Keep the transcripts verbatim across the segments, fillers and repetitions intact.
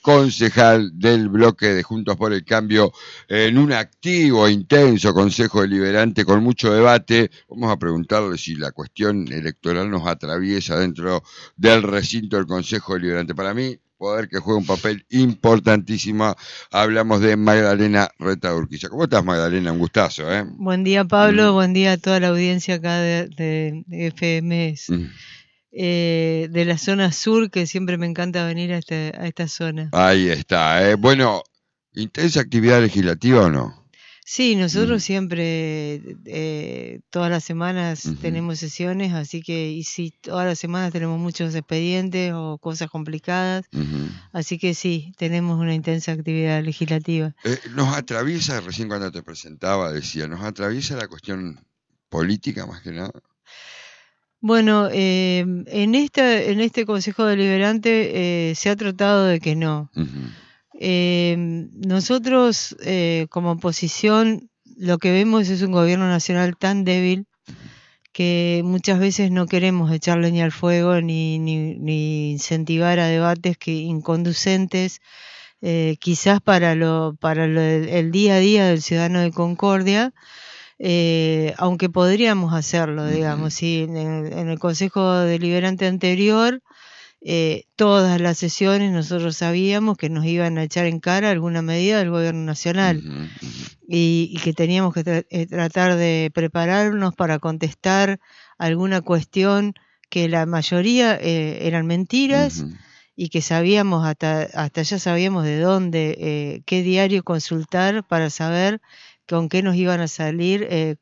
concejal del bloque de Juntos por el Cambio, en un activo, intenso Consejo Deliberante con mucho debate. Vamos a preguntarle si la cuestión electoral nos atraviesa dentro del recinto del Consejo Deliberante. Para mí, poder que juega un papel importantísimo. Hablamos de Magdalena Reta Urquiza. ¿Cómo estás, Magdalena? Un gustazo, ¿eh? Buen día, Pablo. Mm. Buen día a toda la audiencia acá de, de, de F M S. Mm. Eh, de la zona sur, que siempre me encanta venir a, este, a esta zona. Ahí está. ¿eh? Bueno, ¿intensa actividad legislativa o no? Sí, nosotros uh-huh. siempre, eh, todas las semanas uh-huh. tenemos sesiones, así que, y sí, todas las semanas tenemos muchos expedientes o cosas complicadas, uh-huh. así que sí, tenemos una intensa actividad legislativa. Eh, nos atraviesa, recién cuando te presentaba decía, nos atraviesa la cuestión política más que nada. Bueno, eh, en, esta, en este Consejo Deliberante eh, se ha tratado de que no. Uh-huh. Eh, nosotros, eh, como oposición, lo que vemos es un gobierno nacional tan débil que muchas veces no queremos echar leña al fuego ni, ni, ni incentivar a debates que inconducentes, eh, quizás para, lo, para lo, el día a día del ciudadano de Concordia. Eh, aunque podríamos hacerlo, digamos, sí, en el, en el Consejo Deliberante anterior, eh, todas las sesiones nosotros sabíamos que nos iban a echar en cara alguna medida del gobierno nacional uh-huh, uh-huh. Y, y que teníamos que tra- eh, tratar de prepararnos para contestar alguna cuestión que la mayoría eh, eran mentiras uh-huh. y que sabíamos, hasta, hasta ya sabíamos de dónde, eh, qué diario consultar para saber con qué nos iban a salir eh,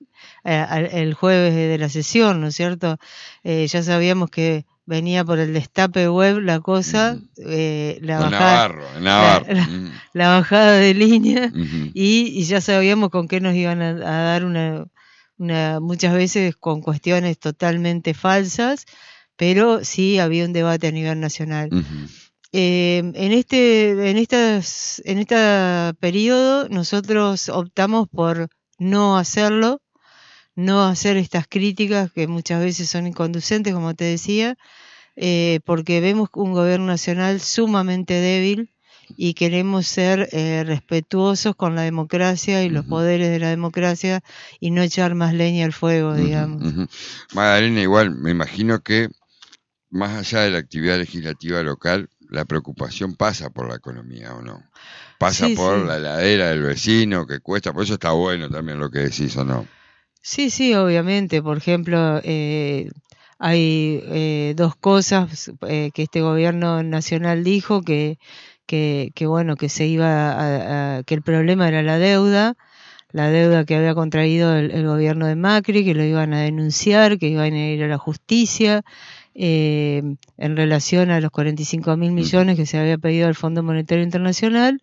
el jueves de la sesión, ¿no es cierto? Eh, ya sabíamos que venía por el destape web la cosa, uh-huh. eh, la, bajada, Navarro, Navarro. La, la, uh-huh. la bajada de línea, uh-huh. y, y ya sabíamos con qué nos iban a, a dar una, una, muchas veces con cuestiones totalmente falsas, pero sí había un debate a nivel nacional. Uh-huh. Eh, en este en estas en este periodo nosotros optamos por no hacerlo, no hacer estas críticas que muchas veces son inconducentes, como te decía, eh, porque vemos un gobierno nacional sumamente débil y queremos ser eh, respetuosos con la democracia y uh-huh. los poderes de la democracia y no echar más leña al fuego, uh-huh, digamos. Uh-huh. Magdalena, igual me imagino que más allá de la actividad legislativa local, la preocupación pasa por la economía, ¿o no? Pasa sí, por sí. la heladera del vecino, que cuesta, por eso está bueno también lo que decís, ¿o no? Sí, sí, obviamente. Por ejemplo, eh, hay eh, dos cosas eh, que este gobierno nacional dijo, que, que, que bueno, que se iba a, a, que el problema era la deuda, la deuda que había contraído el, el gobierno de Macri, que lo iban a denunciar, que iban a ir a la justicia, eh, en relación a los cuarenta y cinco mil millones que se había pedido al Fondo Monetario Internacional.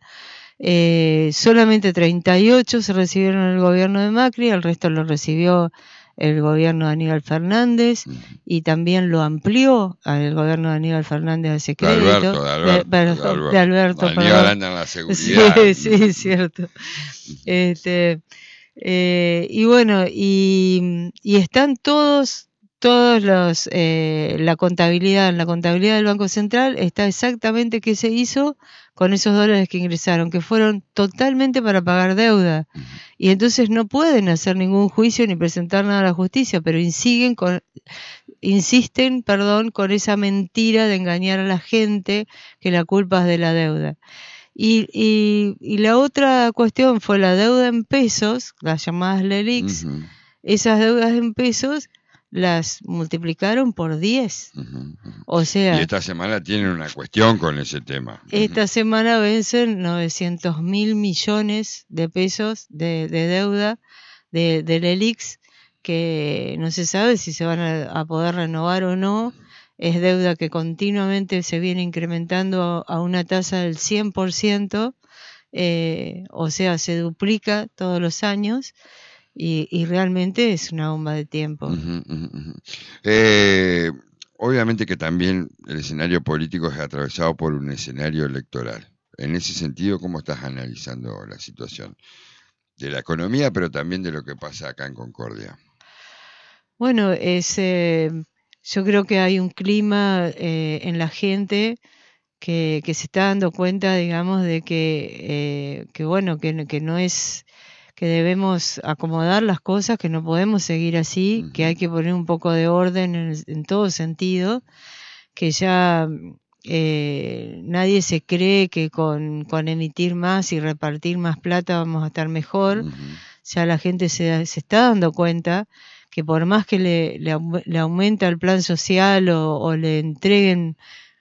Eh, solamente treinta y ocho se recibieron en el gobierno de Macri, el resto lo recibió el gobierno de Aníbal Fernández, uh-huh. y también lo amplió al gobierno de Aníbal Fernández a ese crédito. De Alberto, de Alberto. De, de, de Alberto, de Alberto Aníbal anda en la seguridad. Sí, sí, es cierto. Este, eh, y bueno, y, y están todos... Todos los, eh, la contabilidad, en la contabilidad del Banco Central está exactamente qué se hizo con esos dólares que ingresaron, que fueron totalmente para pagar deuda. Y entonces no pueden hacer ningún juicio ni presentar nada a la justicia, pero insisten con, insisten, perdón, con esa mentira de engañar a la gente que la culpa es de la deuda. Y, y, y la otra cuestión fue la deuda en pesos, las llamadas LELIQs, uh-huh. esas deudas en pesos las multiplicaron por diez. Uh-huh, uh-huh. O sea, y esta semana tienen una cuestión con ese tema. Esta uh-huh. semana vencen novecientos mil millones de pesos de, de deuda de, de LELIQs, que no se sabe si se van a, a poder renovar o no. Es deuda que continuamente se viene incrementando a, a una tasa del cien por ciento, eh, o sea, se duplica todos los años. Y, y realmente es una bomba de tiempo. Uh-huh, uh-huh. Eh, obviamente que también el escenario político es atravesado por un escenario electoral. En ese sentido, ¿cómo estás analizando la situación de la economía, pero también de lo que pasa acá en Concordia? Bueno, es, eh, yo creo que hay un clima eh, en la gente que, que se está dando cuenta, digamos, de que, eh, que bueno, que, que no es, que debemos acomodar las cosas, que no podemos seguir así, uh-huh. que hay que poner un poco de orden en, en todo sentido, que ya eh, nadie se cree que con, con emitir más y repartir más plata vamos a estar mejor. Uh-huh. Ya la gente se, se está dando cuenta que por más que le, le, le aumenta el plan social o, o le entreguen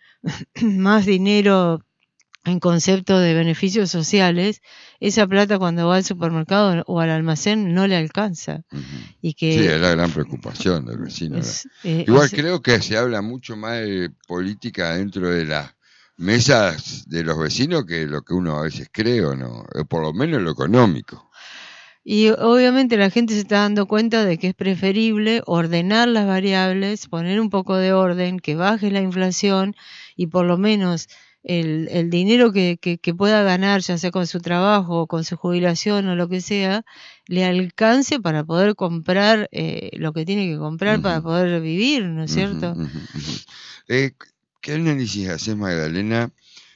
más dinero en concepto de beneficios sociales, esa plata cuando va al supermercado o al almacén no le alcanza. Uh-huh. Y que sí, es la gran preocupación del vecino. Es, eh, Igual es, creo que se habla mucho más de política dentro de las mesas de los vecinos que lo que uno a veces cree o no, por lo menos lo económico. Y obviamente la gente se está dando cuenta de que es preferible ordenar las variables, poner un poco de orden, que baje la inflación y por lo menos el, el dinero que, que, que pueda ganar, ya sea con su trabajo o con su jubilación o lo que sea, le alcance para poder comprar eh, lo que tiene que comprar uh-huh. para poder vivir, ¿no es uh-huh, cierto? Uh-huh, uh-huh. Eh, ¿Qué análisis haces, Magdalena,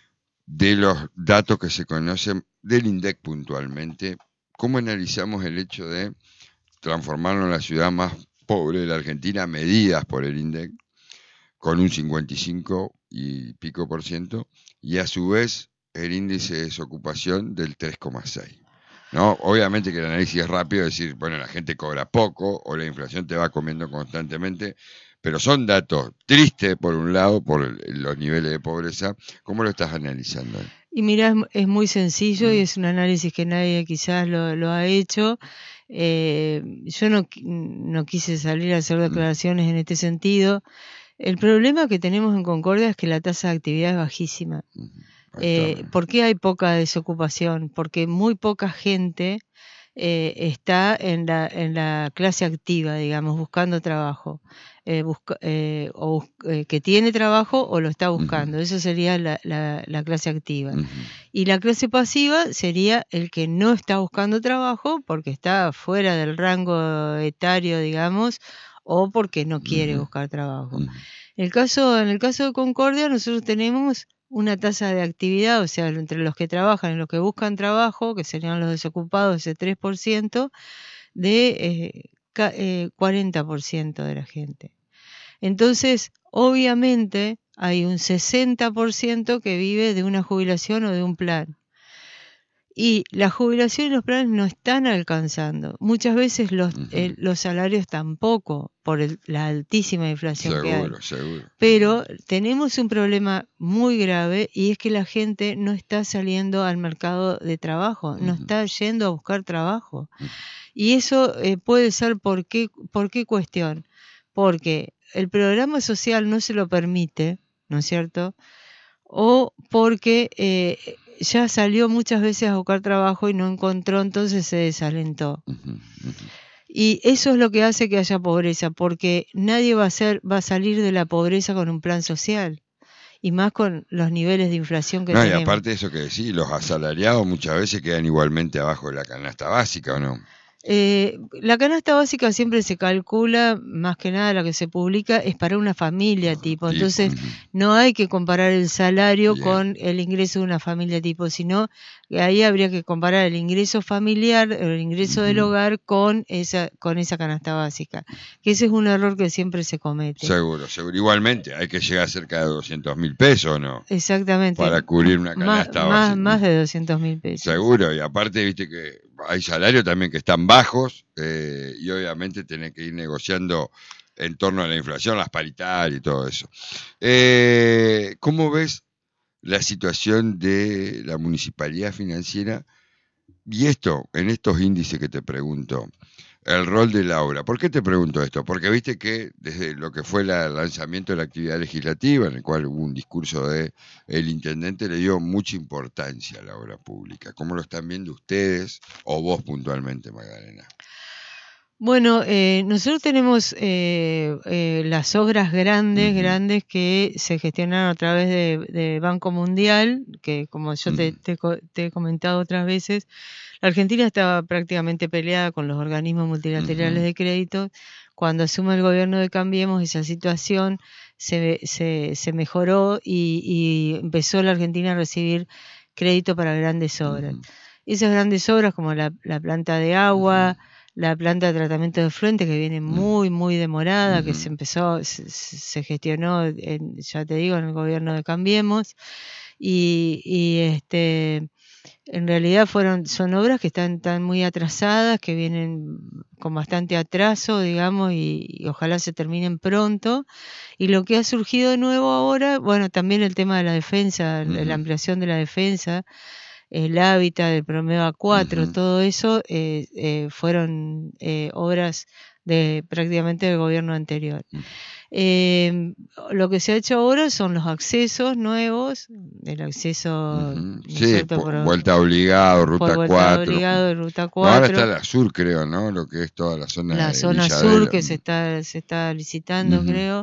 de los datos que se conocen del INDEC puntualmente? ¿Cómo analizamos el hecho de transformarnos en la ciudad más pobre de la Argentina, medidas por el INDEC, con un cincuenta y cinco y pico por ciento, y a su vez el índice de desocupación del tres coma seis? ¿No? Obviamente que el análisis es rápido, decir, bueno, la gente cobra poco o la inflación te va comiendo constantemente, pero son datos tristes por un lado, por el, los niveles de pobreza. ¿Cómo lo estás analizando? Y mira, es muy sencillo y es un análisis que nadie quizás lo, lo ha hecho. Eh, yo no, no quise salir a hacer declaraciones en este sentido. El problema que tenemos en Concordia es que la tasa de actividad es bajísima. Eh, ¿Por qué hay poca desocupación? Porque muy poca gente eh, está en la, en la clase activa, digamos, buscando trabajo. Eh, busca, eh, o eh, que tiene trabajo o lo está buscando. Uh-huh. Eso sería la, la, la clase activa. Uh-huh. Y la clase pasiva sería el que no está buscando trabajo porque está fuera del rango etario, digamos, o porque no quiere uh-huh. buscar trabajo. Uh-huh. El caso, en el caso de Concordia, nosotros tenemos una tasa de actividad, o sea, entre los que trabajan y los que buscan trabajo, que serían los desocupados, ese tres por ciento, de eh, ca- eh, cuarenta por ciento de la gente. Entonces, obviamente, hay un sesenta por ciento que vive de una jubilación o de un plan. Y la jubilación y los planes no están alcanzando. Muchas veces los, uh-huh. eh, los salarios tampoco, por el, la altísima inflación seguro, que hay. Seguro, seguro. Pero tenemos un problema muy grave y es que la gente no está saliendo al mercado de trabajo, uh-huh. no está yendo a buscar trabajo. Uh-huh. Y eso eh, puede ser por qué, por qué cuestión. Porque el programa social no se lo permite, ¿no es cierto? O porque eh, ya salió muchas veces a buscar trabajo y no encontró, entonces se desalentó. Uh-huh, uh-huh. Y eso es lo que hace que haya pobreza, porque nadie va a ser, va a salir de la pobreza con un plan social, y más con los niveles de inflación que no, tenemos. Y aparte de eso que decís, los asalariados muchas veces quedan igualmente abajo de la canasta básica, ¿o no? Eh, la canasta básica siempre se calcula, más que nada la que se publica, es para una familia tipo, entonces uh-huh. no hay que comparar el salario Bien. con el ingreso de una familia tipo, sino que ahí habría que comparar el ingreso familiar, el ingreso uh-huh. del hogar con esa, con esa canasta básica, que ese es un error que siempre se comete. Seguro, seguro. Igualmente, hay que llegar a cerca de doscientos mil pesos, ¿no? Exactamente. Para cubrir una canasta más, básica. Más, más de doscientos mil pesos. Seguro, y aparte, viste que hay salarios también que están bajos eh, y obviamente tenés que ir negociando en torno a la inflación, las paritarias y todo eso. Eh, ¿Cómo ves la situación de la municipalidad financiera? Y esto, en estos índices que te pregunto, el rol de Laura. ¿Por qué te pregunto esto? Porque viste que desde lo que fue la, el lanzamiento de la actividad legislativa, en el cual hubo un discurso de el intendente, le dio mucha importancia a la obra pública. ¿Cómo lo están viendo ustedes o vos puntualmente, Magdalena? Bueno, eh, nosotros tenemos eh, eh, las obras grandes, uh-huh. grandes que se gestionaron a través de, de Banco Mundial, que como yo uh-huh. te, te, te he comentado otras veces, la Argentina estaba prácticamente peleada con los organismos multilaterales uh-huh. de crédito. Cuando asume el gobierno de Cambiemos, esa situación se, se, se mejoró y, y empezó la Argentina a recibir crédito para grandes obras. Uh-huh. Esas grandes obras como la, la planta de agua, uh-huh. la planta de tratamiento de efluentes que viene muy, muy demorada, uh-huh. que se empezó, se, se gestionó, en, ya te digo, en el gobierno de Cambiemos, y, y este, en realidad fueron, son obras que están, están muy atrasadas, que vienen con bastante atraso, digamos, y, y ojalá se terminen pronto. Y lo que ha surgido de nuevo ahora, bueno, también el tema de la defensa, uh-huh. la ampliación de la defensa, el hábitat, el Promeva cuatro, uh-huh. todo eso eh, eh, fueron eh, obras de prácticamente del gobierno anterior. Uh-huh. Eh, lo que se ha hecho ahora son los accesos nuevos, el acceso uh-huh. sí, por, por vuelta obligado, ruta por vuelta cuatro. Obligado, ruta cuatro. No, ahora está la sur, creo, ¿no? Lo que es toda la zona la de zona Villadero. Sur que se está se está licitando, uh-huh. creo.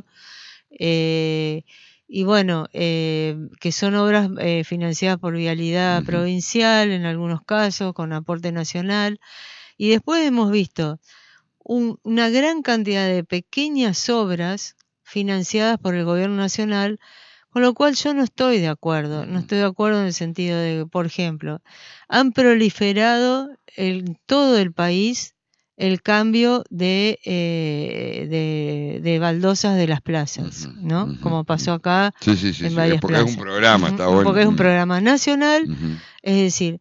Eh, Y bueno, eh, que son obras eh, financiadas por vialidad uh-huh. provincial, en algunos casos, con aporte nacional. Y después hemos visto un, una gran cantidad de pequeñas obras financiadas por el gobierno nacional, con lo cual yo no estoy de acuerdo. Uh-huh. No estoy de acuerdo en el sentido de que, por ejemplo, han proliferado en todo el país el cambio de, eh, de, de baldosas de las plazas, ¿no? Uh-huh, Como pasó acá sí, sí, sí, en sí, varias porque plazas. es un programa, uh-huh, está bueno. Porque es un programa nacional, uh-huh. es decir,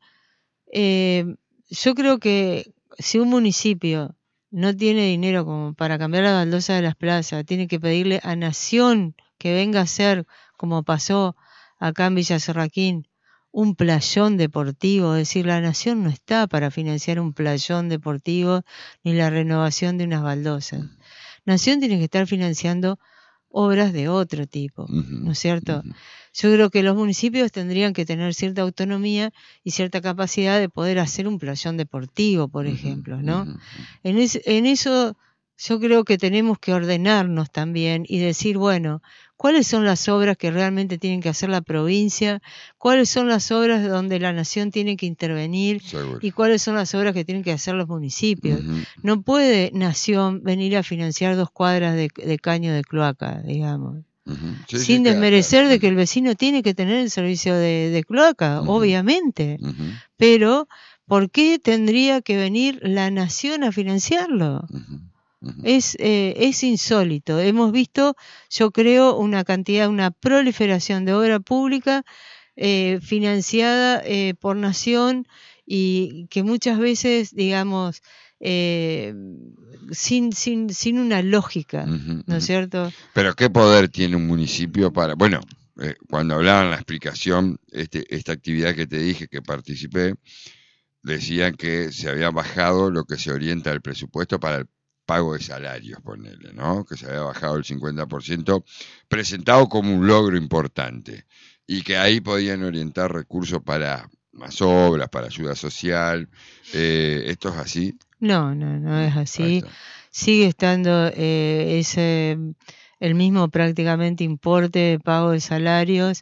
eh, yo creo que si un municipio no tiene dinero como para cambiar la baldosa de las plazas, tiene que pedirle a Nación que venga a hacer, como pasó acá en Villa Serraquín, un playón deportivo. Es decir, la Nación no está para financiar un playón deportivo ni la renovación de unas baldosas. Nación tiene que estar financiando obras de otro tipo, uh-huh, ¿no es cierto? Uh-huh. Yo creo que los municipios tendrían que tener cierta autonomía y cierta capacidad de poder hacer un playón deportivo, por uh-huh, ejemplo, ¿no? Uh-huh. En, es, en eso yo creo que tenemos que ordenarnos también y decir, bueno, ¿cuáles son las obras que realmente tienen que hacer la provincia? ¿Cuáles son las obras donde la Nación tiene que intervenir? Seguro. ¿Y cuáles son las obras que tienen que hacer los municipios? Uh-huh. No puede Nación venir a financiar dos cuadras de, de caño de cloaca, digamos. Uh-huh. Sí, sin sí, desmerecer claro. de que el vecino tiene que tener el servicio de, de cloaca, uh-huh. obviamente. Uh-huh. Pero, ¿por qué tendría que venir la Nación a financiarlo? Uh-huh. Es, eh, es insólito. Hemos visto, yo creo, una cantidad, una proliferación de obra pública eh, financiada eh, por Nación y que muchas veces, digamos, eh, sin, sin, sin una lógica, uh-huh, ¿no es uh-huh. cierto? Pero ¿qué poder tiene un municipio para...? Bueno, eh, cuando hablaban la explicación, este, esta actividad que te dije que participé, decían que se había bajado lo que se orienta al presupuesto para el pago de salarios, ponele, ¿no? Que se había bajado el cincuenta por ciento, presentado como un logro importante, y que ahí podían orientar recursos para más obras, para ayuda social. Eh, ¿Esto es así? No, no, no es así. Sigue estando eh, ese el mismo prácticamente importe de pago de salarios,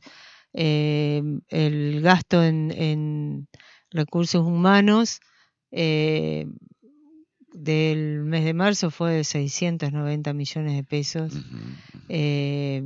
eh, el gasto en, en recursos humanos, eh, del mes de marzo fue de seiscientos noventa millones de pesos. Uh-huh. Eh,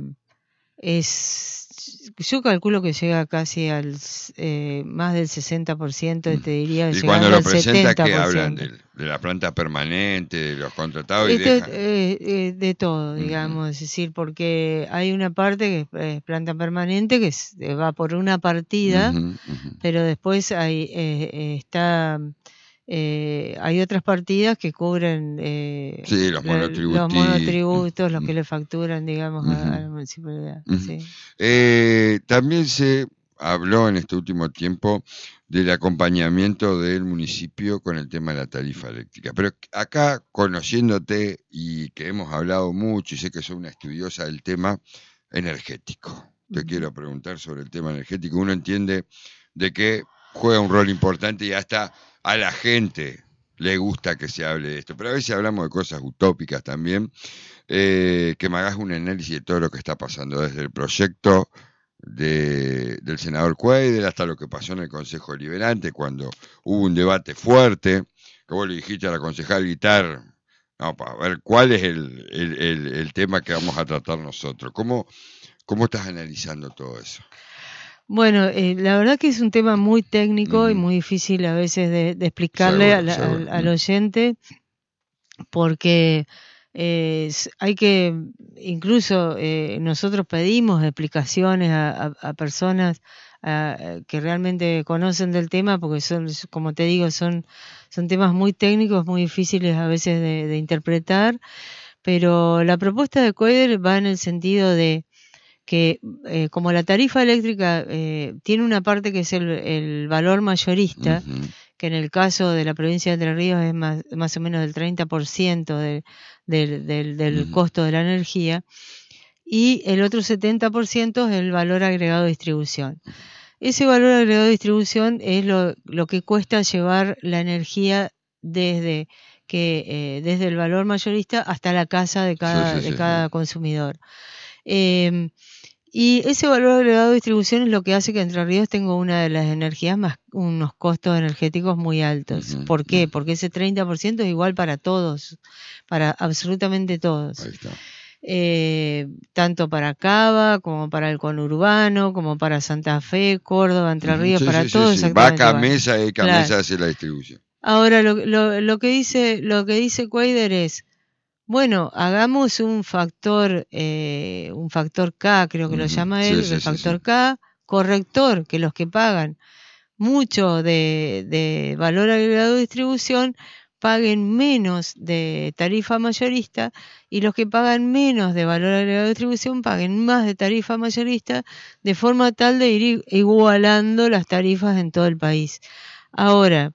es, yo calculo que llega casi al eh, más del sesenta por ciento, te diría. Y cuando lo presenta, ¿qué hablan? De, de la planta permanente, de los contratados. Esto, y dejan... eh, eh, de todo, digamos, uh-huh. es decir, porque hay una parte que es planta permanente que es, va por una partida, uh-huh, uh-huh. pero después hay eh, está... Eh, hay otras partidas que cubren eh, sí, los monotributos, los, monotributos, los que le facturan, digamos, uh-huh. a, a la municipalidad. Uh-huh. Sí. Eh, también se habló en este último tiempo del acompañamiento del municipio con el tema de la tarifa eléctrica. Pero acá, conociéndote y que hemos hablado mucho y sé que sos una estudiosa del tema energético, te uh-huh. quiero preguntar sobre el tema energético. Uno entiende de que juega un rol importante y hasta a la gente le gusta que se hable de esto, pero a veces hablamos de cosas utópicas también. Eh, que me hagas un análisis de todo lo que está pasando, desde el proyecto de, del senador Cuadra hasta lo que pasó en el Consejo Deliberante, cuando hubo un debate fuerte, que vos le dijiste a la concejal Guitar, no, para ver cuál es el, el, el, el tema que vamos a tratar nosotros. ¿Cómo, cómo estás analizando todo eso? Bueno, eh, la verdad que es un tema muy técnico uh-huh. y muy difícil a veces de, de explicarle seguro, al, seguro. Al, al oyente, porque eh, hay que, incluso eh, nosotros pedimos explicaciones a, a, a personas a, que realmente conocen del tema, porque son, como te digo, son, son temas muy técnicos, muy difíciles a veces de, de interpretar, pero la propuesta de Coeder va en el sentido de que eh, como la tarifa eléctrica eh, tiene una parte que es el, el valor mayorista, uh-huh. que en el caso de la provincia de Entre Ríos es más, más o menos del treinta por ciento de, de, de, del uh-huh. costo de la energía, y el otro setenta por ciento es el valor agregado de distribución. Ese valor agregado de distribución es lo, lo que cuesta llevar la energía desde, que, eh, desde el valor mayorista hasta la casa de cada, sí, sí, de cada sí. consumidor. Eh, Y ese valor agregado de distribución es lo que hace que Entre Ríos tenga una de las energías más, unos costos energéticos muy altos. Uh-huh. ¿Por qué? Porque ese treinta por ciento es igual para todos, para absolutamente todos. Ahí está. Eh, tanto para Cava, como para el conurbano, como para Santa Fe, Córdoba, Entre Ríos, uh-huh. sí, para sí, todos. Sí, sí. Va cada mesa y cada mesa hace la distribución. Ahora, lo, lo, lo que dice, lo que dice Cuadra es, bueno, hagamos un factor, eh, un factor K, creo que uh-huh. lo llama él, sí, sí, el factor sí, sí. K, corrector, que los que pagan mucho de, de valor agregado de distribución paguen menos de tarifa mayorista, y los que pagan menos de valor agregado de distribución paguen más de tarifa mayorista, de forma tal de ir igualando las tarifas en todo el país. Ahora,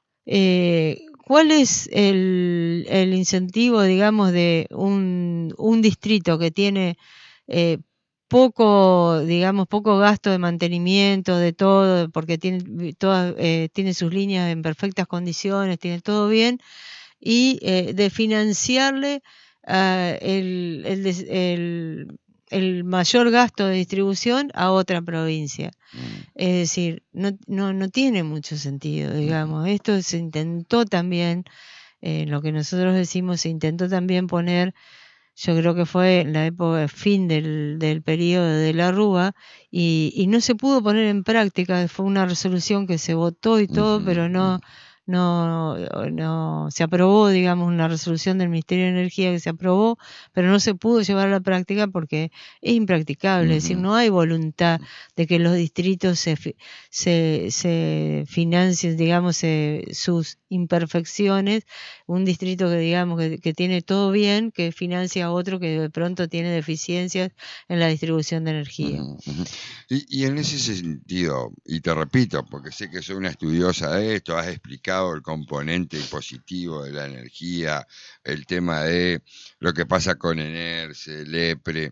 eh, ¿cuál es el, el incentivo, digamos, de un, un distrito que tiene eh, poco, digamos, poco gasto de mantenimiento, de todo, porque tiene, todas, eh, tiene sus líneas en perfectas condiciones, tiene todo bien, y eh, de financiarle uh, el, el, el, el mayor gasto de distribución a otra provincia? Es decir, no, no, no tiene mucho sentido, digamos. Esto se intentó también, eh, lo que nosotros decimos, se intentó también poner, yo creo que fue en la época, fin del, del periodo de la Rúa, y, y no se pudo poner en práctica. Fue una resolución que se votó y todo, uh-huh. pero no... No, no se aprobó, digamos, una resolución del Ministerio de Energía que se aprobó, pero no se pudo llevar a la práctica porque es impracticable. Uh-huh. Es decir, no hay voluntad de que los distritos se, se, se financien, digamos, se, sus imperfecciones. Un distrito que, digamos, que, que tiene todo bien, que financia a otro que de pronto tiene deficiencias en la distribución de energía. Uh-huh. Y, y en ese sentido, y te repito, porque sé que soy una estudiosa de esto, has explicado el componente positivo de la energía, el tema de lo que pasa con ENERSE, LEPRE.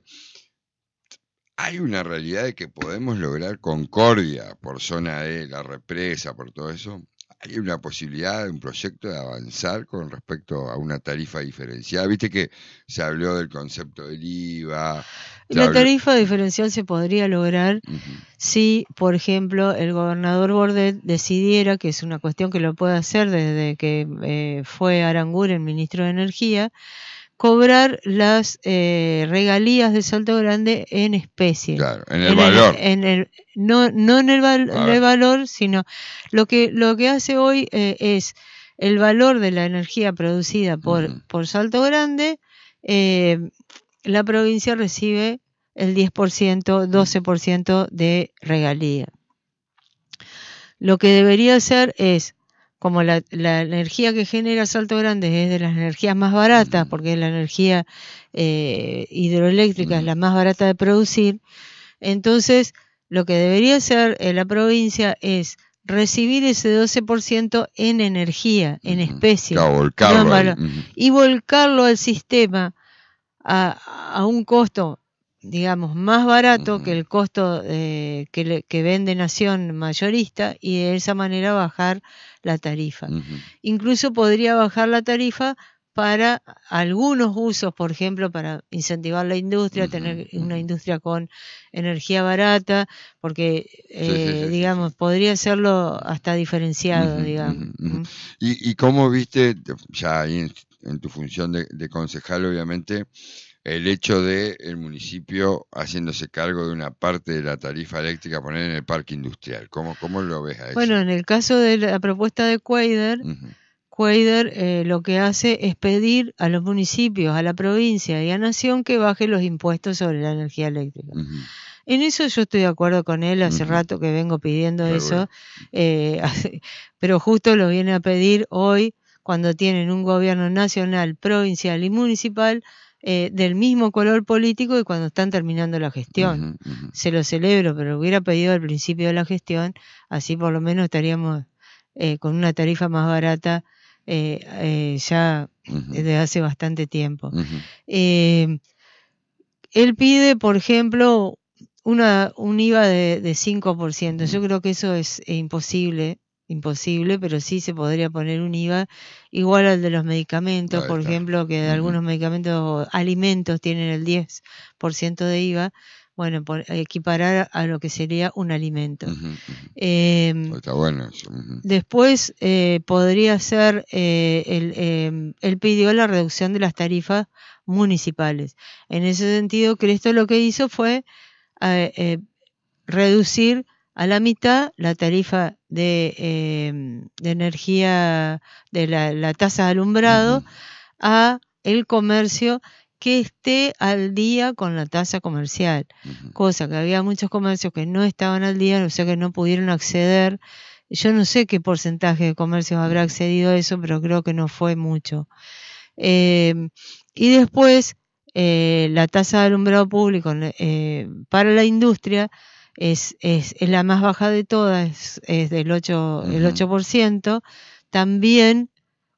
Hay una realidad de que podemos lograr concordia por zona de la represa, por todo eso. Hay una posibilidad de un proyecto de avanzar con respecto a una tarifa diferenciada. Viste que se habló del concepto del I V A. La tarifa diferencial se podría lograr uh-huh. si, por ejemplo, el gobernador Bordet decidiera, que es una cuestión que lo puede hacer desde que eh, fue Aranguren ministro de Energía, cobrar las eh, regalías de Salto Grande en especie. Claro, en el en valor. El, en el, no, no en el, val, en el valor, sino lo que, lo que hace hoy eh, es el valor de la energía producida por, uh-huh. por Salto Grande. Eh, la provincia recibe el diez por ciento, doce por ciento de regalía. Lo que debería hacer es, como la, la energía que genera Salto Grande es de las energías más baratas, porque es la energía eh, hidroeléctrica, es la más barata de producir, entonces lo que debería hacer en la provincia es recibir ese doce por ciento en energía, en especie, claro, volcarlo no en valor, y volcarlo al sistema a, a un costo digamos, más barato uh-huh. que el costo eh, que, le, que vende Nación mayorista y de esa manera bajar la tarifa. Uh-huh. Incluso podría bajar la tarifa para algunos usos, por ejemplo, para incentivar la industria, uh-huh, tener una uh-huh. industria con energía barata, porque, eh, sí, sí, sí, digamos, sí, sí. podría hacerlo hasta diferenciado, uh-huh, digamos. Uh-huh, uh-huh. ¿Y, ¿Y cómo viste, ya ahí en, en tu función de, de concejal, obviamente, el hecho de el municipio haciéndose cargo de una parte de la tarifa eléctrica poner en el parque industrial? ¿Cómo, cómo lo ves a eso? Bueno, en el caso de la propuesta de Cuader, uh-huh. Cuader eh, lo que hace es pedir a los municipios, a la provincia y a Nación que baje los impuestos sobre la energía eléctrica. Uh-huh. En eso yo estoy de acuerdo con él, hace uh-huh. rato que vengo pidiendo Muy eso, bueno. eh, pero justo lo viene a pedir hoy cuando tienen un gobierno nacional, provincial y municipal eh, del mismo color político y cuando están terminando la gestión. Uh-huh, uh-huh. Se lo celebro, pero lo hubiera pedido al principio de la gestión, así por lo menos estaríamos eh, con una tarifa más barata eh, eh, ya uh-huh. desde hace bastante tiempo. Uh-huh. Eh, él pide, por ejemplo, una un I V A de, de cinco por ciento. Uh-huh. Yo creo que eso es eh, imposible. Imposible, pero sí se podría poner un I V A igual al de los medicamentos, por ejemplo, que de uh-huh. algunos medicamentos o alimentos tienen el diez por ciento de I V A, bueno, por, equiparar a lo que sería un alimento. Uh-huh, uh-huh. Eh, Está bueno eso. Uh-huh. Después eh, podría ser, eh, el, eh, él pidió la reducción de las tarifas municipales. En ese sentido, Cresto lo que hizo fue eh, eh, reducir a la mitad la tarifa de, eh, de energía, de la, la tasa de alumbrado, uh-huh. a el comercio que esté al día con la tasa comercial, uh-huh. cosa que había muchos comercios que no estaban al día, o sea que no pudieron acceder. Yo no sé qué porcentaje de comercios habrá accedido a eso, pero creo que no fue mucho. Eh, y después, eh, la tasa de alumbrado público eh, para la industria Es, es, es la más baja de todas, es, es del ocho, uh-huh. el ocho por ciento. También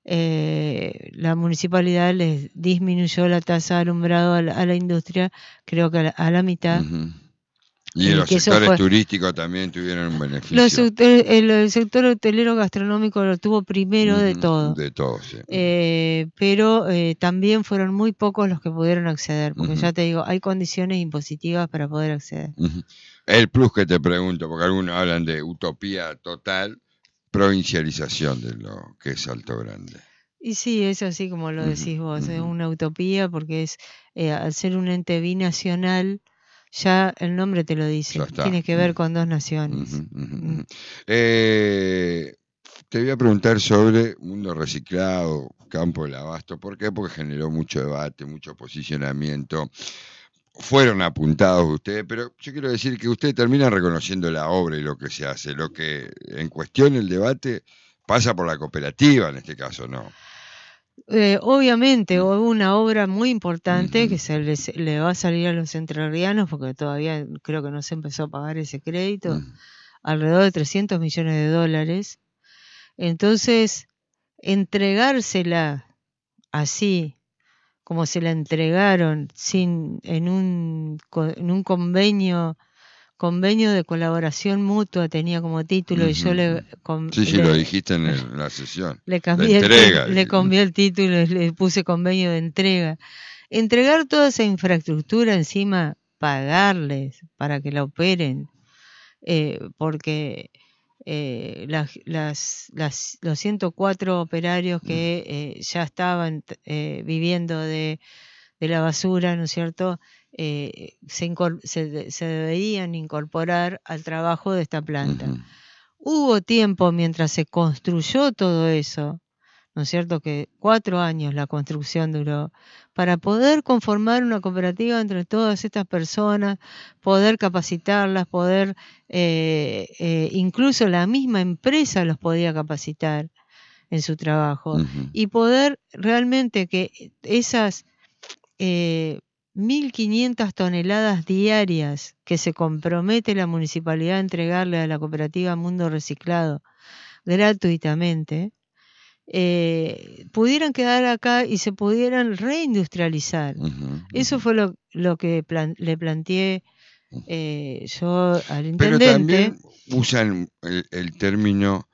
eh, la municipalidad les disminuyó la tasa de alumbrado a la, a la industria, creo que a la, a la mitad. Uh-huh. Y, y los sectores fue, turísticos también tuvieron un beneficio. Los sectores, el, el sector hotelero gastronómico lo tuvo primero uh-huh. de todo. De todo, sí. Eh, pero eh, también fueron muy pocos los que pudieron acceder, porque uh-huh. ya te digo, hay condiciones impositivas para poder acceder. Uh-huh. El plus que te pregunto, porque algunos hablan de utopía total, provincialización de lo que es Alto Grande. Y sí, es así como lo decís uh-huh, vos, uh-huh. es una utopía porque es, eh, al ser un ente binacional, ya el nombre te lo dice, tiene que ver uh-huh. con dos naciones. Uh-huh, uh-huh, uh-huh. Eh, te voy a preguntar sobre mundo reciclado, campo del abasto, ¿por qué? Porque generó mucho debate, mucho posicionamiento. Fueron apuntados ustedes, pero yo quiero decir que ustedes terminan reconociendo la obra y lo que se hace. Lo que en cuestión el debate pasa por la cooperativa, en este caso, ¿no? Eh, obviamente, hubo una obra muy importante uh-huh. que se les, le va a salir a los entrerrianos, porque todavía creo que no se empezó a pagar ese crédito, uh-huh. alrededor de trescientos millones de dólares. Entonces, entregársela así, como se la entregaron sin en un en un convenio convenio de colaboración mutua tenía como título uh-huh. y yo le con, sí sí le, lo dijiste en el, la sesión le cambié entrega, el, le cambié el título y le puse convenio de entrega. Entregar toda esa infraestructura, encima pagarles para que la operen, eh, porque Eh, las, las, las, los ciento cuatro operarios que eh, ya estaban eh, viviendo de, de la basura, ¿no es cierto?, eh, se, se, se deberían incorporar al trabajo de esta planta. Uh-huh. Hubo tiempo mientras se construyó todo eso, ¿no es cierto?, que cuatro años la construcción duró, para poder conformar una cooperativa entre todas estas personas, poder capacitarlas, poder, eh, eh, incluso la misma empresa los podía capacitar en su trabajo, uh-huh. y poder realmente que esas eh, mil quinientas toneladas diarias que se compromete la municipalidad a entregarle a la cooperativa Mundo Reciclado gratuitamente, eh, pudieran quedar acá y se pudieran reindustrializar. Uh-huh, Eso uh-huh. fue lo, lo que plan, le planteé eh, yo al intendente. Pero también usan el, el término,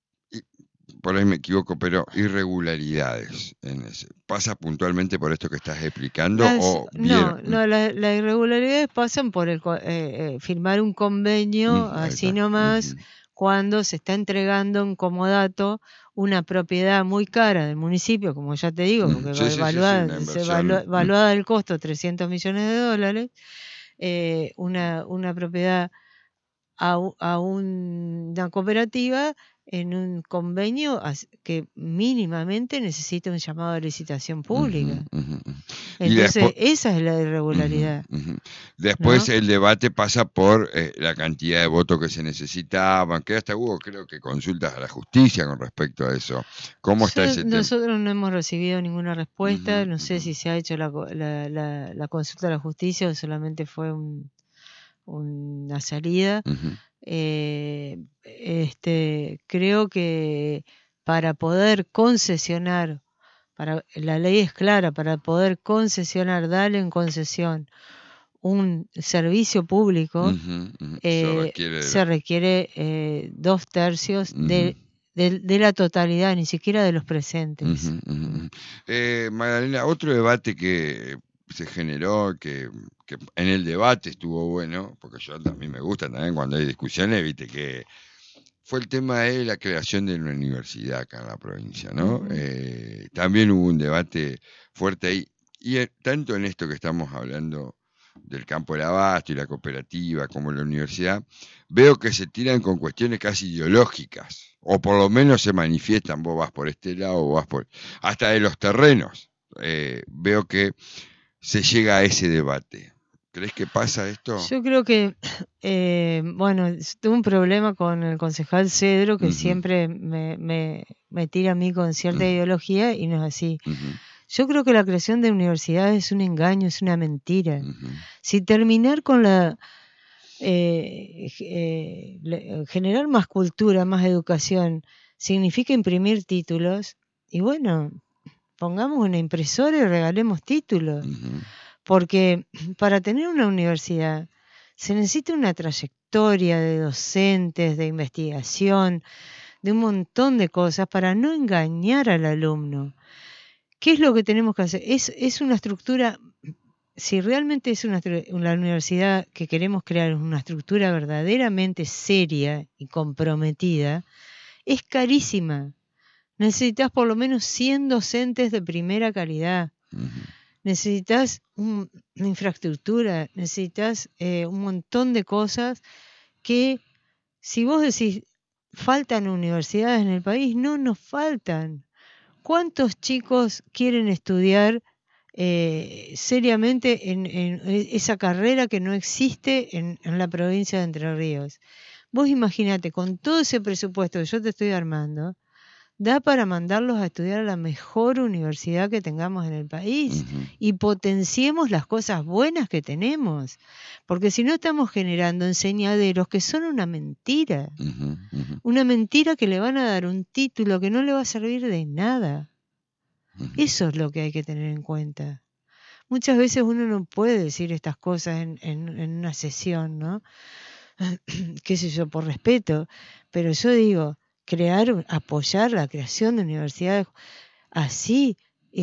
por ahí me equivoco, pero irregularidades. En ese. ¿Pasa puntualmente por esto que estás explicando? Las, o no, no las la irregularidades pasan por el eh, eh, firmar un convenio, mm, así nomás, uh-huh. cuando se está entregando en comodato una propiedad muy cara del municipio, como ya te digo, porque sí, evaluada, sí, sí, evaluada, evaluada el costo trescientos millones de dólares, eh, una, una propiedad a, a un, una cooperativa en un convenio que mínimamente necesita un llamado de licitación pública. Uh-huh, uh-huh. Entonces, después, esa es la irregularidad. Uh-huh, uh-huh. Después, ¿no? El debate pasa por eh, la cantidad de votos que se necesitaban, que hasta hubo, creo que, consultas a la justicia con respecto a eso. ¿Cómo Yo, está ese tema? Nosotros no hemos recibido ninguna respuesta, uh-huh, no sé uh-huh. si se ha hecho la, la, la, la consulta a la justicia o solamente fue un, una salida. Uh-huh. Eh, este, creo que para poder concesionar, para la ley es clara, para poder concesionar, darle en concesión un servicio público, uh-huh, uh-huh. Eh, se requiere, se requiere eh, dos tercios uh-huh. de, de, de la totalidad, ni siquiera de los presentes. Uh-huh, uh-huh. Eh, Magdalena, otro debate que se generó, que, que en el debate estuvo bueno, porque yo también me gusta también cuando hay discusiones, viste que fue el tema de la creación de una universidad acá en la provincia, ¿no? Uh-huh. Eh, también hubo un debate fuerte ahí, y eh, tanto en esto que estamos hablando del campo del abasto y la cooperativa como la universidad, veo que se tiran con cuestiones casi ideológicas, o por lo menos se manifiestan, vos vas por este lado, vos vas por... hasta de los terrenos, eh, veo que se llega a ese debate. ¿Crees que pasa esto? Yo creo que, eh, bueno, tuve un problema con el concejal Cedro, que uh-huh. siempre me, me, me tira a mí con cierta uh-huh. ideología, y no es así. Uh-huh. Yo creo que la creación de universidades es un engaño, es una mentira. Uh-huh. Si terminar con la... Eh, eh, generar más cultura, más educación, significa imprimir títulos, y bueno, pongamos una impresora y regalemos títulos. Uh-huh. Porque para tener una universidad se necesita una trayectoria de docentes, de investigación, de un montón de cosas para no engañar al alumno. ¿Qué es lo que tenemos que hacer? Es, es una estructura, si realmente es una, una universidad que queremos crear, una estructura verdaderamente seria y comprometida, es carísima. Necesitas por lo menos cien docentes de primera calidad. Uh-huh. Necesitas un, una infraestructura, necesitas eh, un montón de cosas que, si vos decís, faltan universidades en el país, no nos faltan. ¿Cuántos chicos quieren estudiar eh, seriamente en, en esa carrera que no existe en, en la provincia de Entre Ríos? Vos imaginate, con todo ese presupuesto que yo te estoy armando, da para mandarlos a estudiar a la mejor universidad que tengamos en el país uh-huh. y potenciemos las cosas buenas que tenemos, porque si no estamos generando enseñaderos que son una mentira, uh-huh. Uh-huh. una mentira que le van a dar un título que no le va a servir de nada. Uh-huh. Eso es lo que hay que tener en cuenta. Muchas veces uno no puede decir estas cosas en, en, en una sesión, ¿no? Qué sé yo, por respeto, pero yo digo, crear, apoyar la creación de universidades así,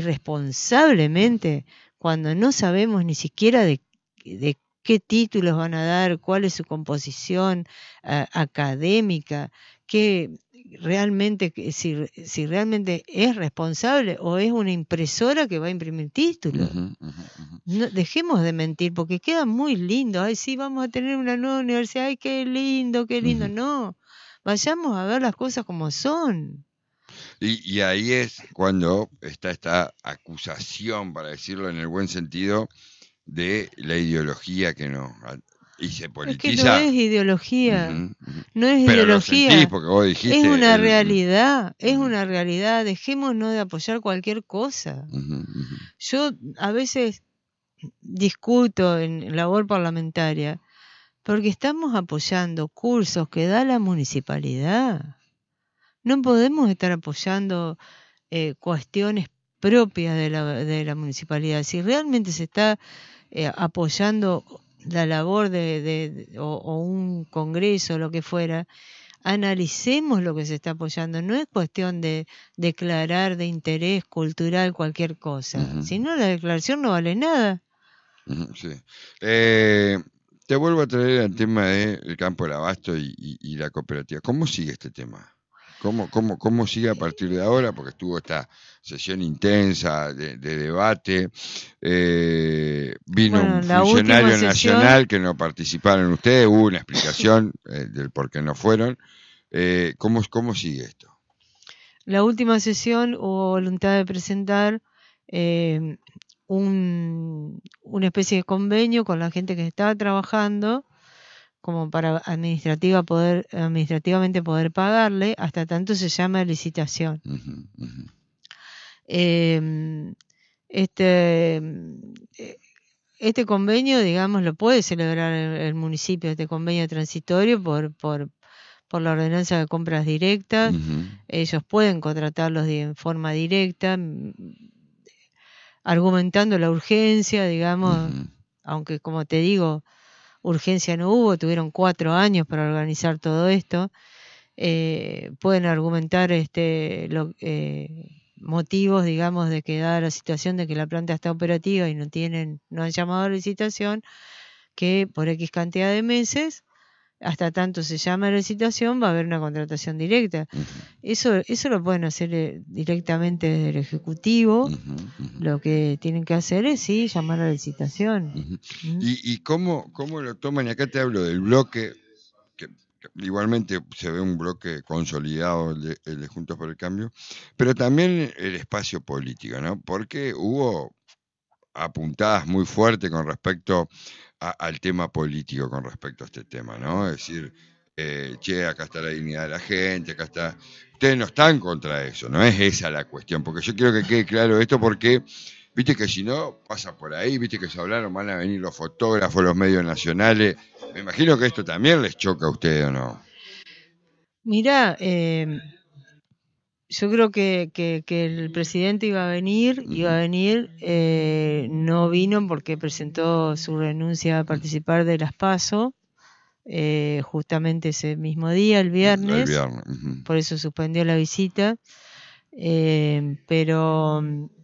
irresponsablemente, cuando no sabemos ni siquiera de, de qué títulos van a dar, cuál es su composición uh, académica, qué realmente, si, si realmente es responsable o es una impresora que va a imprimir títulos. Uh-huh, uh-huh, uh-huh. No, dejemos de mentir, porque queda muy lindo. Ay, sí, vamos a tener una nueva universidad, ay, qué lindo, qué lindo. Uh-huh. No. Vayamos a ver las cosas como son. Y, y ahí es cuando está esta acusación, para decirlo en el buen sentido, de la ideología que no... Y se politiza. Es que no es ideología, uh-huh, uh-huh. no es Pero ideología. Lo sentís porque vos dijiste, es una el... realidad, uh-huh. es una realidad. Dejémonos de apoyar cualquier cosa. Uh-huh, uh-huh. Yo a veces discuto en labor parlamentaria porque estamos apoyando cursos que da la municipalidad. no podemos estar apoyando eh, cuestiones propias de la, de la municipalidad. Si realmente se está eh, apoyando la labor de, de, de o, o un congreso, lo que fuera, analicemos lo que se está apoyando. No es cuestión de declarar de interés cultural cualquier cosa. Uh-huh. Si no, la declaración no vale nada. Uh-huh, sí. Eh, te vuelvo a traer el tema del campo del abasto y, y, y la cooperativa. ¿Cómo sigue este tema? ¿Cómo, cómo, ¿Cómo sigue a partir de ahora? Porque estuvo esta sesión intensa de, de debate. Eh, vino bueno, un funcionario sesión... nacional que no participaron ustedes. Hubo una explicación eh, del por qué no fueron. Eh, ¿cómo, ¿Cómo sigue esto? La última sesión hubo voluntad de presentar eh, un, una especie de convenio con la gente que estaba trabajando, como para administrativa poder administrativamente poder pagarle, hasta tanto se llama licitación. Uh-huh, uh-huh. Eh, este este convenio, digamos, lo puede celebrar el, el municipio, este convenio transitorio por por por la ordenanza de compras directas. Uh-huh. Ellos pueden contratarlos de, en forma directa, argumentando la urgencia, digamos, uh-huh. Aunque como te digo, urgencia no hubo, tuvieron cuatro años para organizar todo esto. Eh, pueden argumentar este lo, eh, motivos, digamos, de que dada la situación de que la planta está operativa y no tienen, no han llamado a licitación, que por X cantidad de meses, hasta tanto se llama a licitación, va a haber una contratación directa. Uh-huh. Eso, eso lo pueden hacer eh, directamente desde el Ejecutivo. Uh-huh, uh-huh. Lo que tienen que hacer es sí llamar a la licitación. Uh-huh. Uh-huh. ¿Y, y cómo, cómo lo toman? Y acá te hablo del bloque, que, que igualmente se ve un bloque consolidado, el de, el de Juntos por el Cambio, pero también el espacio político, ¿no? Porque hubo apuntadas muy fuertes con respecto a, al tema político, con respecto a este tema, ¿no? Es decir, eh, che, acá está la dignidad de la gente, acá está... Ustedes no están contra eso, no es esa la cuestión, porque yo quiero que quede claro esto porque, viste que si no, pasa por ahí, viste que se hablaron, van a venir los fotógrafos, los medios nacionales, me imagino que esto también les choca a ustedes, ¿o no? Mirá, eh... yo creo que, que, que el presidente iba a venir, uh-huh. iba a venir, eh, no vino porque presentó su renuncia a participar de las PASO, eh, justamente ese mismo día, el viernes, el viernes. Uh-huh. Por eso suspendió la visita, eh, pero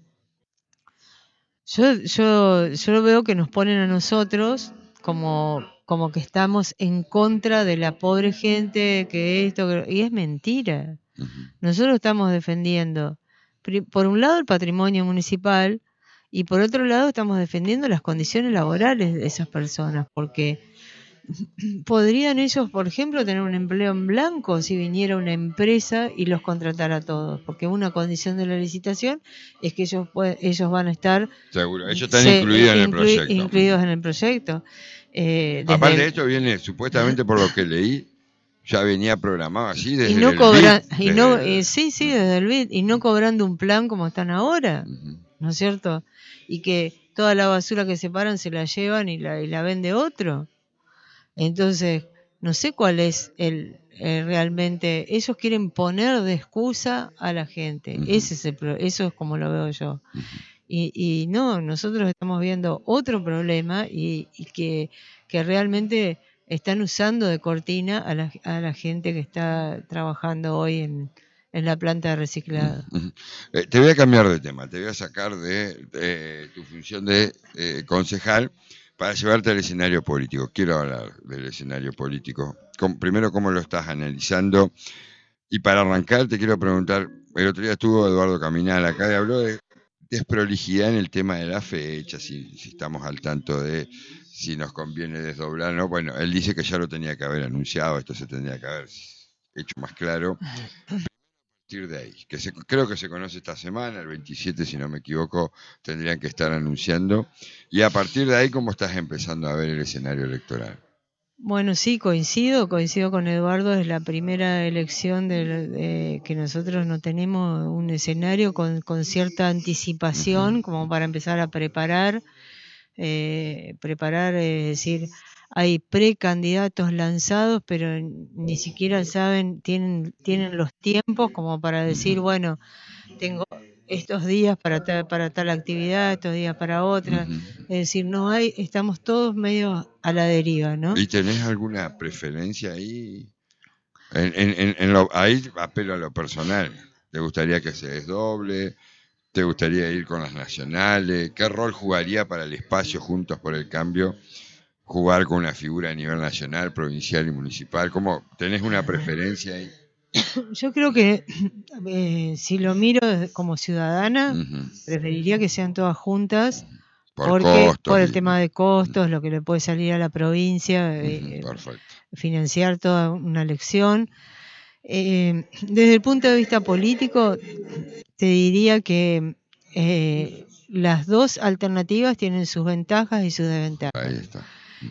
yo, yo, yo lo veo que nos ponen a nosotros como, como que estamos en contra de la pobre gente, que esto, que, y es mentira. Nosotros estamos defendiendo, por un lado, el patrimonio municipal y por otro lado estamos defendiendo las condiciones laborales de esas personas, porque podrían ellos, por ejemplo, tener un empleo en blanco si viniera una empresa y los contratara a todos, porque una condición de la licitación es que ellos pueden, ellos van a estar seguro, ellos están se, incluidos, en, inclu- el proyecto. incluidos en el proyecto. Eh, Aparte de esto viene supuestamente por lo que leí. Ya venía programado así desde y no el cobra, B I D. Y no, eh, sí, sí, desde el B I D. Y no cobrando un plan como están ahora, uh-huh. ¿no es cierto? Y que toda la basura que separan se la llevan y la, y la vende otro. Entonces, no sé cuál es el, el realmente... Ellos quieren poner de excusa a la gente. Uh-huh. Ese es el, eso es como lo veo yo. Uh-huh. Y, y no, nosotros estamos viendo otro problema y, y que, que realmente... están usando de cortina a la, a la gente que está trabajando hoy en, en la planta de reciclado. Uh-huh. Eh, te voy a cambiar de tema, te voy a sacar de, de tu función de eh, concejal para llevarte al escenario político. Quiero hablar del escenario político. Com- primero, ¿cómo lo estás analizando? Y para arrancar, te quiero preguntar, el otro día estuvo Eduardo Caminal acá y habló de desprolijidad en el tema de la fecha, si, si estamos al tanto de si nos conviene desdoblar, ¿no? Bueno, él dice que ya lo tenía que haber anunciado, esto se tendría que haber hecho más claro. A partir de ahí, que se, creo que se conoce esta semana, el veintisiete, si no me equivoco, tendrían que estar anunciando. Y a partir de ahí, ¿cómo estás empezando a ver el escenario electoral? Bueno, sí, coincido, coincido con Eduardo, es la primera elección de, de que nosotros no tenemos un escenario con, con cierta anticipación, uh-huh. como para empezar a preparar, eh, preparar, es decir, hay precandidatos lanzados, pero ni siquiera saben, tienen, tienen los tiempos como para decir, bueno, tengo estos días para tal, para tal actividad, estos días para otra. Uh-huh. Es decir, no hay, estamos todos medio a la deriva, ¿no? ¿Y tenés alguna preferencia ahí? En, en, en, en lo, ahí apelo a lo personal. ¿Te gustaría que se desdoble? ¿Te gustaría ir con las nacionales? ¿Qué rol jugaría para el espacio Juntos por el Cambio jugar con una figura a nivel nacional, provincial y municipal? ¿Cómo tenés una preferencia ahí? Yo creo que eh, si lo miro como ciudadana, uh-huh. preferiría que sean todas juntas, por porque costos, por el y... tema de costos, uh-huh. lo que le puede salir a la provincia, eh, uh-huh. financiar toda una elección. Eh, desde el punto de vista político, te diría que eh, las dos alternativas tienen sus ventajas y sus desventajas. Ahí está.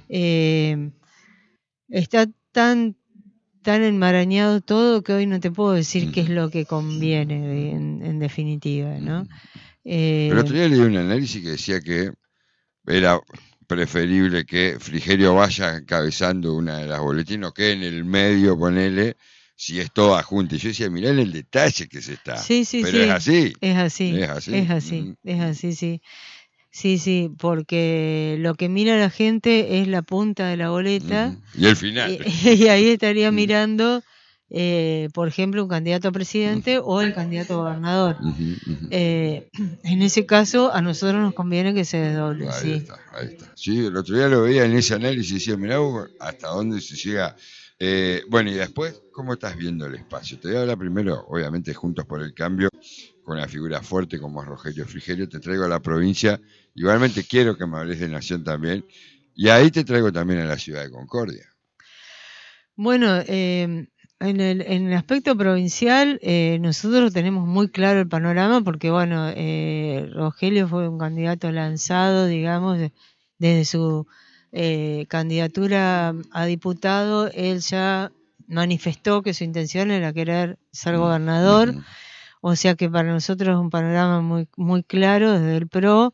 Eh, está tan tan enmarañado todo que hoy no te puedo decir uh-huh. qué es lo que conviene en, en definitiva, ¿no? Uh-huh. Eh, el otro día leí un análisis que decía que era preferible que Frigerio vaya encabezando una de las boletines, o que en el medio, ponele, si es toda junta. Y yo decía, mirá en el detalle que se está. Sí, sí, pero sí. es así. Es así. Es así. Es así. Uh-huh. Es así, sí. Sí, sí, porque lo que mira la gente es la punta de la boleta. Uh-huh. Y el final. Y, y ahí estaría mirando, eh, por ejemplo, un candidato a presidente uh-huh. o el candidato a gobernador. Uh-huh. Uh-huh. Eh, en ese caso, a nosotros nos conviene que se desdoble. Ahí sí. está, ahí está. Sí, el otro día lo veía en ese análisis y decía, mirá, hasta dónde se llega. Eh, bueno, y después, ¿cómo estás viendo el espacio? Te voy a hablar primero, obviamente, Juntos por el Cambio, con una figura fuerte como es Rogelio Frigerio. Te traigo a la provincia. Igualmente quiero que me hables de Nación también. Y ahí te traigo también a la ciudad de Concordia. Bueno, eh, en, el, en el aspecto provincial, eh, nosotros tenemos muy claro el panorama porque, bueno, eh, Rogelio fue un candidato lanzado, digamos, de, desde su eh, candidatura a diputado. Él ya manifestó que su intención era querer ser gobernador. Uh-huh. O sea que para nosotros es un panorama muy, muy claro desde el P R O.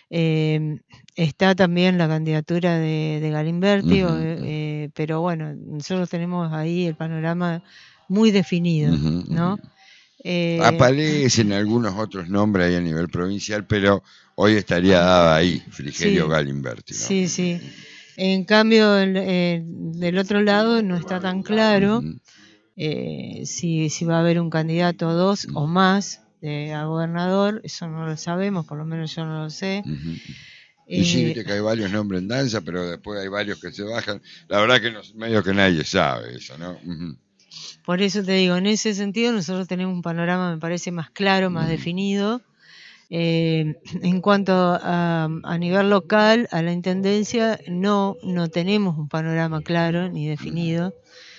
Eh, está también la candidatura de, de Galimberti, uh-huh. eh, pero bueno, nosotros tenemos ahí el panorama muy definido, uh-huh. ¿no? Eh, Aparecen algunos otros nombres ahí a nivel provincial, pero hoy estaría dada ahí, Frigerio sí, Galimberti, ¿no? Sí, sí. En cambio, el, el, del otro lado no está tan claro uh-huh. eh, si, si va a haber un candidato o dos uh-huh. o más de, a gobernador. Eso no lo sabemos, por lo menos yo no lo sé. Uh-huh. Y sí, viste que hay varios nombres en danza, pero después hay varios que se bajan. La verdad que no, medio que nadie sabe eso, ¿no? Uh-huh. Por eso te digo, en ese sentido nosotros tenemos un panorama, me parece, más claro, más uh-huh. definido. Eh, en cuanto a, a nivel local, a la intendencia, no, no tenemos un panorama claro ni definido.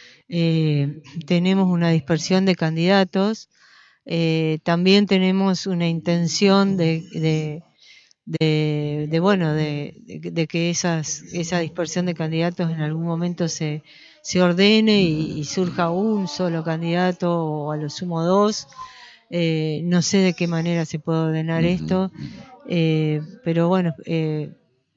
Eh, tenemos una dispersión de candidatos. Eh, también tenemos una intención de, de, de, de bueno, de, de, de que esas, esa dispersión de candidatos en algún momento se, se ordene y, y surja un solo candidato o a lo sumo dos. Eh, no sé de qué manera se puede ordenar uh-huh. esto, eh, pero bueno, eh,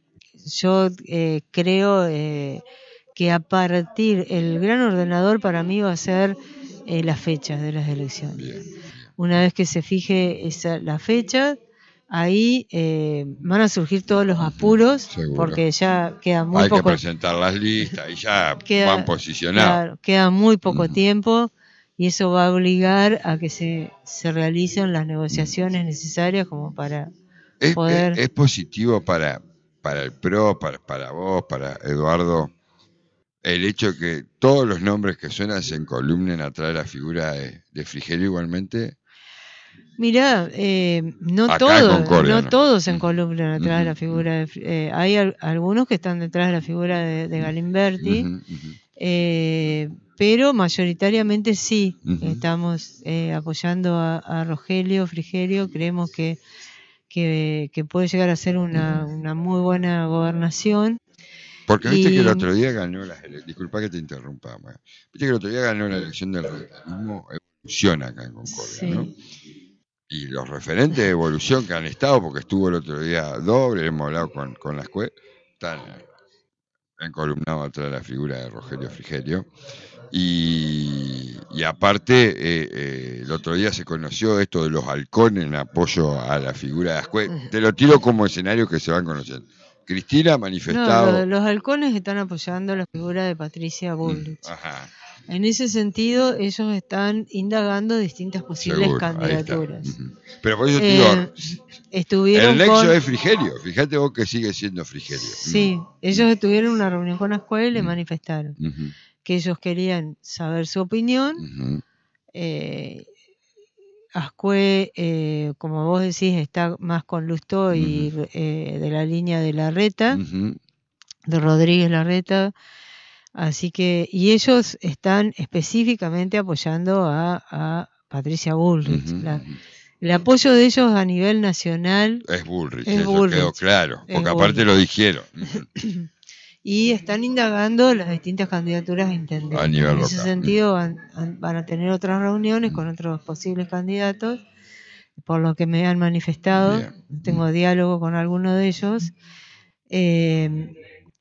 yo eh, creo eh, que a partir, el gran ordenador para mí va a ser eh, las fechas de las elecciones. Bien. Una vez que se fije esa, la fecha, ahí eh, van a surgir todos los apuros, uh-huh. porque ya queda muy Hay poco. Hay que presentar las listas y ya queda, van posicionados. Claro, queda muy poco uh-huh. tiempo. Y eso va a obligar a que se, se realicen las negociaciones necesarias como para es, poder... Es, es positivo para, para el P R O, para, para vos, para Eduardo, el hecho que todos los nombres que suenan se encolumnen atrás de la figura de, de Frigerio igualmente. Mirá, eh, no, todo, no, no todos se encolumnan atrás uh-huh. de la figura de... Eh, hay al, algunos que están detrás de la figura de, de Galimberti, uh-huh. Uh-huh. Eh, pero mayoritariamente sí, uh-huh. estamos eh, apoyando a, a Rogelio Frigerio. Creemos que, que, que puede llegar a ser una, una muy buena gobernación. Porque viste y... que el otro día ganó las elecciones, disculpa que te interrumpa, viste que el otro día ganó la elección del radicalismo, evoluciona acá en Concordia, sí. ¿no? Y los referentes de evolución que han estado, porque estuvo el otro día doble, hemos hablado con, con la escuela, están encolumnado atrás de la figura de Rogelio Frigerio. Y, y aparte, eh, eh, el otro día se conoció esto de los halcones en apoyo a la figura de Ascue. Te lo tiro como escenario que se van conociendo. Cristina ha manifestado... No, lo, los halcones están apoyando la figura de Patricia Bullrich. Mm, ajá. En ese sentido, ellos están indagando distintas posibles Seguro, candidaturas. Uh-huh. Pero por eso te digo, eh, estuvieron el nexo con... es Frigerio. Fíjate vos que sigue siendo Frigerio. Sí, uh-huh. ellos tuvieron una reunión con Ascue y le uh-huh. manifestaron uh-huh. que ellos querían saber su opinión. Uh-huh. Eh, Ascue, eh, como vos decís, está más con Lustó y uh-huh. eh, de la línea de Larreta, uh-huh. de Rodríguez Larreta, así que, y ellos están específicamente apoyando a, a Patricia Bullrich. Uh-huh. La, el apoyo de ellos a nivel nacional es Bullrich, es eso Bullrich, quedó claro, porque aparte Bullrich. Lo dijeron. Uh-huh. Y están indagando las distintas candidaturas a intendente. A nivel en local. Ese sentido van, van a tener otras reuniones con otros posibles candidatos, por lo que me han manifestado. Bien. Tengo diálogo con alguno de ellos. Eh,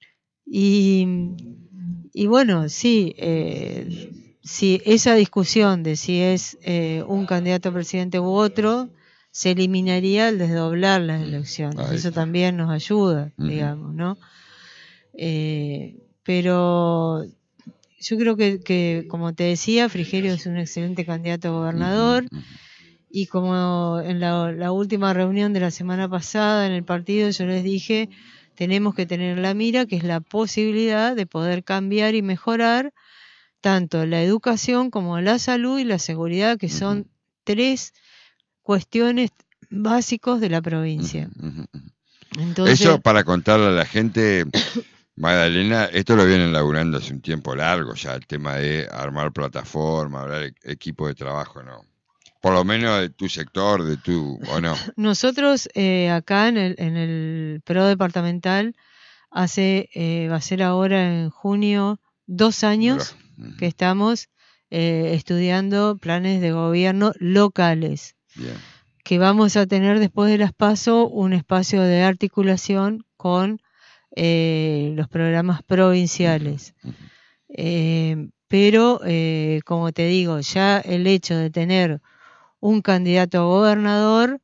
y, y bueno, sí, eh, si esa discusión de si es eh, un candidato a presidente u otro, se eliminaría el desdoblar las elecciones. Ahí. Eso también nos ayuda, uh-huh. digamos, ¿no? Eh, pero yo creo que, que, como te decía, Frigerio es un excelente candidato a gobernador, uh-huh, uh-huh. y como en la, la última reunión de la semana pasada en el partido yo les dije, tenemos que tener la mira, que es la posibilidad de poder cambiar y mejorar tanto la educación como la salud y la seguridad, que son uh-huh. tres cuestiones básicos de la provincia. Uh-huh, uh-huh. Entonces, eso para contarle a la gente... Magdalena, esto lo vienen laburando hace un tiempo largo ya, el tema de armar plataforma, hablar equipo de trabajo, ¿no? Por lo menos de tu sector, de tu, ¿o no? Nosotros eh, acá en el, en el Pro Departamental hace, eh, va a ser ahora en junio, dos años uh-huh. que estamos eh, estudiando planes de gobierno locales. Bien. Que vamos a tener después de las PASO un espacio de articulación con Eh, los programas provinciales. Eh, pero, eh, como te digo, ya el hecho de tener un candidato a gobernador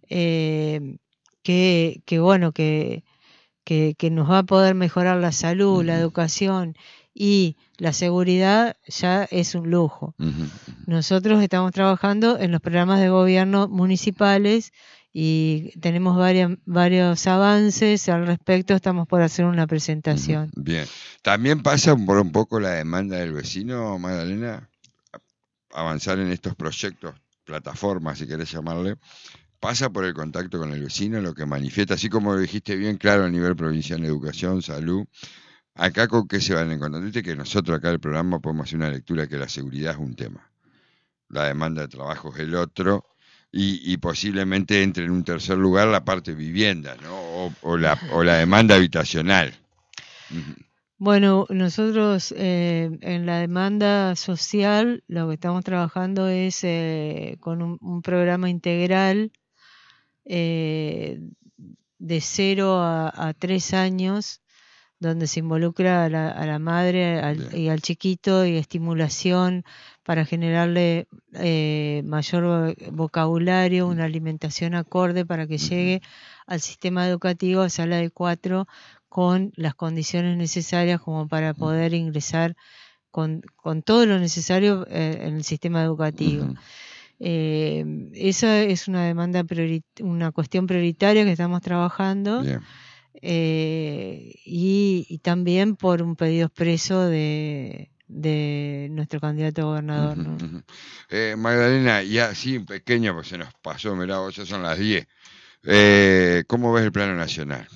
eh, que, que, bueno, que, que, que nos va a poder mejorar la salud, uh-huh. la educación y la seguridad, ya es un lujo. Uh-huh. Nosotros estamos trabajando en los programas de gobierno municipales y tenemos varias, varios avances al respecto, estamos por hacer una presentación. Bien, ¿también pasa por un poco la demanda del vecino, Magdalena? Avanzar en estos proyectos, plataformas, si querés llamarle, pasa por el contacto con el vecino, lo que manifiesta, así como lo dijiste bien claro a nivel provincial de educación, salud. Acá con qué se van a encontrar. Viste que nosotros acá en el programa podemos hacer una lectura que la seguridad es un tema, la demanda de trabajo es el otro, y, y posiblemente entre en un tercer lugar la parte vivienda, ¿no? O, o, la, o la demanda habitacional. Bueno, nosotros eh, en la demanda social lo que estamos trabajando es eh, con un, un programa integral eh, de cero a, a tres años, donde se involucra a la, a la madre al, y al chiquito y estimulación para generarle eh, mayor vocabulario, una alimentación acorde para que llegue al sistema educativo a sala de cuatro con las condiciones necesarias como para poder ingresar con, con todo lo necesario eh, en el sistema educativo. Uh-huh. Eh, esa es una demanda, priori- una cuestión prioritaria que estamos trabajando. Yeah. Eh, y, y también por un pedido expreso de, de nuestro candidato a gobernador, ¿no? Uh-huh, uh-huh. Eh, Magdalena, ya así pequeña, pues se nos pasó, mirá, ya son las diez. Eh, ¿Cómo ves el plano nacional?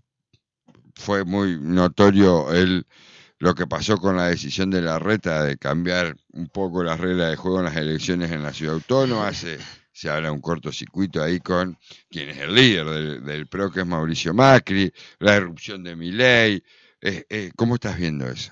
Fue muy notorio el, lo que pasó con la decisión de Larreta de cambiar un poco las reglas de juego en las elecciones en la ciudad autónoma. Se, se habla un cortocircuito ahí con quien es el líder del, del P R O, que es Mauricio Macri, la irrupción de Milei. Eh, eh, ¿Cómo estás viendo eso?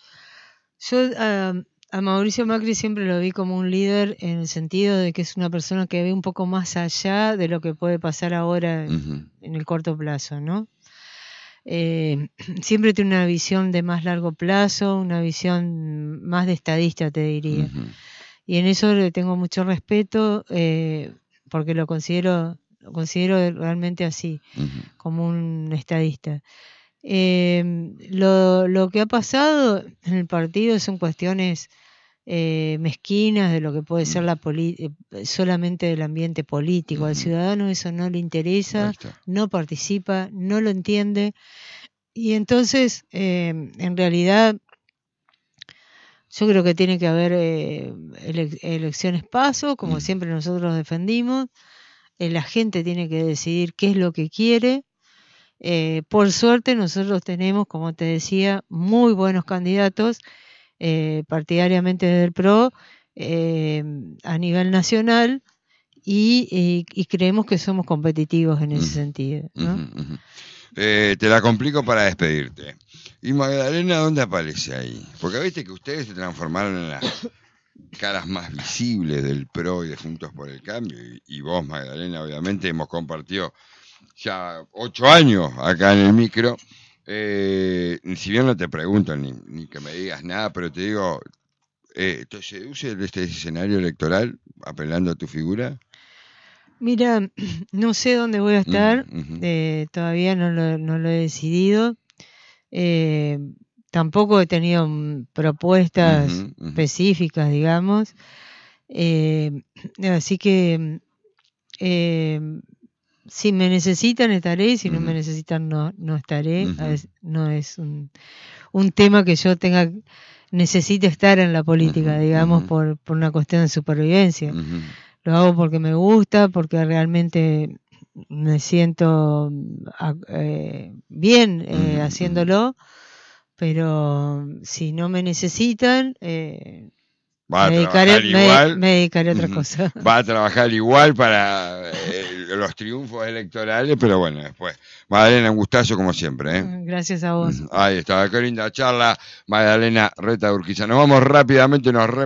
Yo uh, a Mauricio Macri siempre lo vi como un líder en el sentido de que es una persona que ve un poco más allá de lo que puede pasar ahora uh-huh. en el corto plazo, ¿no? eh, siempre tiene una visión de más largo plazo, una visión más de estadista, te diría. Uh-huh. Y en eso le tengo mucho respeto, eh, porque lo considero, lo considero realmente así, uh-huh. como un estadista. Eh, lo, lo que ha pasado en el partido son cuestiones eh, mezquinas de lo que puede ser la poli- solamente del ambiente político. Uh-huh. Al ciudadano eso no le interesa, no participa, no lo entiende, y entonces eh, en realidad yo creo que tiene que haber eh, ele- elecciones paso, como uh-huh. siempre nosotros defendimos. Eh, la gente tiene que decidir qué es lo que quiere. Eh, por suerte nosotros tenemos, como te decía, muy buenos candidatos eh, partidariamente del P R O eh, a nivel nacional y, y, y creemos que somos competitivos en ese uh-huh. sentido, ¿no? Uh-huh, uh-huh. Eh, te la complico para despedirte. ¿Y Magdalena dónde aparece ahí? Porque viste que ustedes se transformaron en las caras más visibles del P R O y de Juntos por el Cambio, y, y vos, Magdalena, obviamente hemos compartido ya ocho años acá en el micro. Eh, si bien no te pregunto ni, ni que me digas nada, pero te digo, eh, ¿te seduce este escenario electoral apelando a tu figura? Mira, no sé dónde voy a estar, uh-huh. eh, todavía no lo, no lo he decidido. Eh, tampoco he tenido propuestas uh-huh, uh-huh. específicas, digamos. Eh, así que eh, si me necesitan estaré, y si uh-huh. no me necesitan no, no estaré. Uh-huh. Es, no es un, un tema que yo tenga necesite estar en la política, uh-huh. digamos, uh-huh. por, por una cuestión de supervivencia. Uh-huh. Lo hago porque me gusta, porque realmente me siento eh, bien eh, uh-huh. haciéndolo, pero si no me necesitan, eh, Va a me, dedicaré, trabajar igual, me, me dedicaré a otra uh-huh. cosa. Va a trabajar igual para eh, los triunfos electorales, pero bueno, después. Magdalena, un gustazo como siempre. ¿eh? Gracias a vos. Ahí está, qué linda charla, Magdalena Reta de Urquiza. Nos vamos rápidamente, nos re